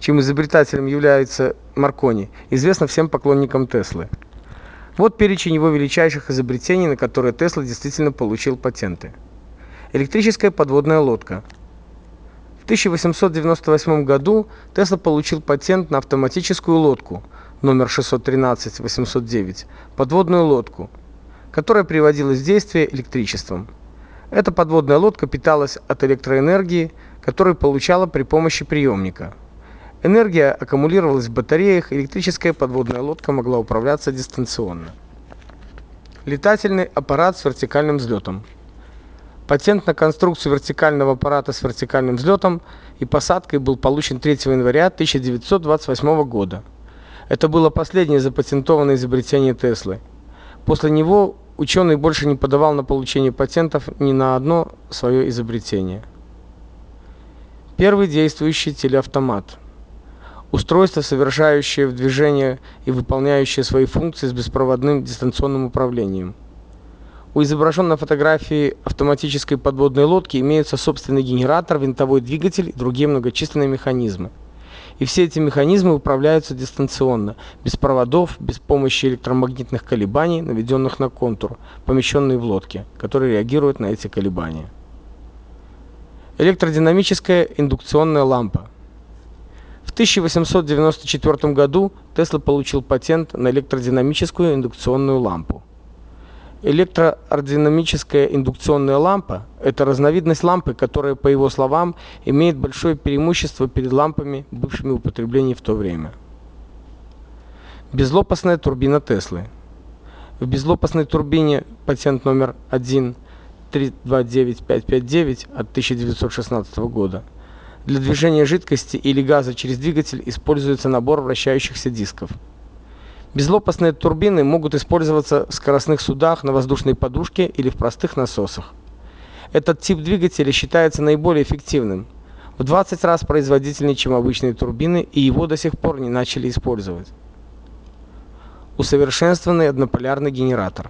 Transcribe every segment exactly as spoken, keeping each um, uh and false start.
чем изобретателем является Маркони, известно всем поклонникам Теслы. Вот перечень его величайших изобретений, на которые Тесла действительно получил патенты. Электрическая подводная лодка. В тысяча восемьсот девяносто восьмом году Тесла получил патент на автоматическую лодку номер шестьсот тринадцать восемьсот девять, подводную лодку, которая приводилась в действие электричеством. Эта подводная лодка питалась от электроэнергии, которую получала при помощи приемника. Энергия аккумулировалась в батареях, электрическая подводная лодка могла управляться дистанционно. Летательный аппарат с вертикальным взлетом. Патент на конструкцию вертикального аппарата с вертикальным взлетом и посадкой был получен третьего января тысяча девятьсот двадцать восьмого года. Это было последнее запатентованное изобретение Теслы. После него ученый больше не подавал на получение патентов ни на одно свое изобретение. Первый действующий телеавтомат. Устройство, совершающее движение и выполняющее свои функции с беспроводным дистанционным управлением. У изображенной на фотографии автоматической подводной лодки имеются собственный генератор, винтовой двигатель и другие многочисленные механизмы. И все эти механизмы управляются дистанционно, без проводов, без помощи электромагнитных колебаний, наведенных на контур, помещенный в лодке, который реагирует на эти колебания. Электродинамическая индукционная лампа. В тысяча восемьсот девяносто четвёртом году Тесла получил патент на электродинамическую индукционную лампу. Электродинамическая индукционная лампа – это разновидность лампы, которая, по его словам, имеет большое преимущество перед лампами, бывшими в употреблении в то время. Безлопастная турбина Теслы. В безлопастной турбине патент номер один три два девять пять пять девять от тысяча девятьсот шестнадцатого года. Для движения жидкости или газа через двигатель используется набор вращающихся дисков. Безлопастные турбины могут использоваться в скоростных судах, на воздушной подушке или в простых насосах. Этот тип двигателя считается наиболее эффективным, в двадцать раз производительнее, чем обычные турбины, и его до сих пор не начали использовать. Усовершенствованный однополярный генератор.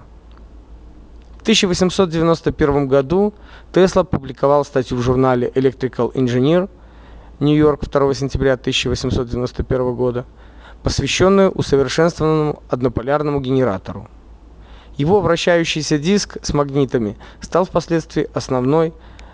В тысяча восемьсот девяносто первом году Тесла публиковал статью в журнале Electrical Engineer, Нью-Йорк, второго сентября тысяча восемьсот девяносто первого года, посвященную усовершенствованному однополярному генератору. Его вращающийся диск с магнитами стал впоследствии основной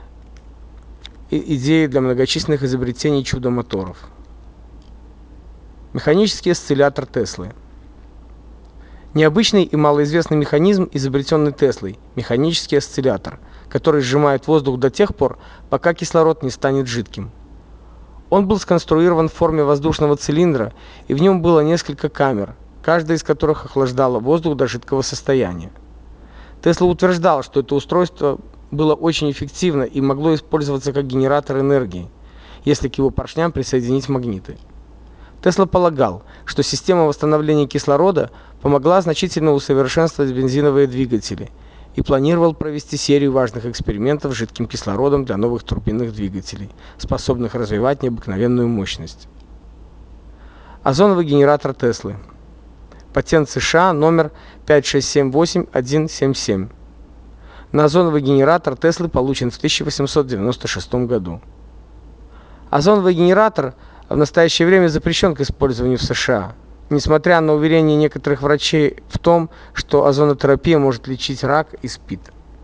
идеей для многочисленных изобретений чудо-моторов. Механический осциллятор Теслы. Необычный и малоизвестный механизм, изобретенный Теслой – механический осциллятор, который сжимает воздух до тех пор, пока кислород не станет жидким. Он был сконструирован в форме воздушного цилиндра, и в нем было несколько камер, каждая из которых охлаждала воздух до жидкого состояния. Тесла утверждал, что это устройство было очень эффективно и могло использоваться как генератор энергии, если к его поршням присоединить магниты. Тесла полагал, что система восстановления кислорода помогла значительно усовершенствовать бензиновые двигатели, и планировал провести серию важных экспериментов с жидким кислородом для новых турбинных двигателей, способных развивать необыкновенную мощность. Озоновый генератор Теслы. Патент США номер пять шесть семь восемь один семь семь. На озоновый генератор Теслы получен в тысяча восемьсот девяносто шестом году. Озоновый генератор в настоящее время запрещен к использованию в США, несмотря на уверения некоторых врачей в том, что озонотерапия может лечить рак и СПИД.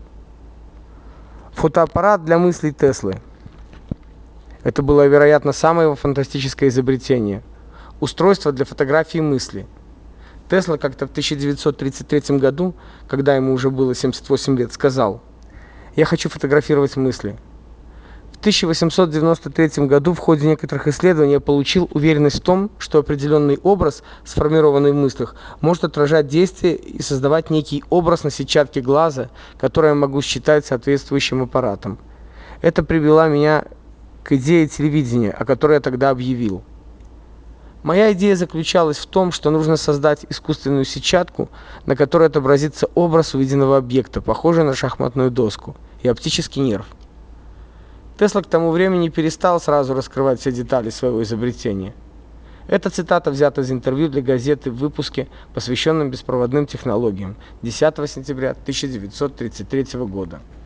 Фотоаппарат для мыслей Теслы. Это было, вероятно, самое его фантастическое изобретение. Устройство для фотографии мысли. Тесла как-то в тысяча девятьсот тридцать третьем году, когда ему уже было семьдесят восемь лет, сказал: «Я хочу фотографировать мысли». В тысяча восемьсот девяносто третьем году в ходе некоторых исследований я получил уверенность в том, что определенный образ, сформированный в мыслях, может отражать действие и создавать некий образ на сетчатке глаза, который я могу считать соответствующим аппаратом. Это привело меня к идее телевидения, о которой я тогда объявил. Моя идея заключалась в том, что нужно создать искусственную сетчатку, на которой отобразится образ увиденного объекта, похожий на шахматную доску, и оптический нерв. Тесла к тому времени перестал сразу раскрывать все детали своего изобретения. Эта цитата взята из интервью для газеты в выпуске, посвященном беспроводным технологиям, десятого сентября тысяча девятьсот тридцать третьего года.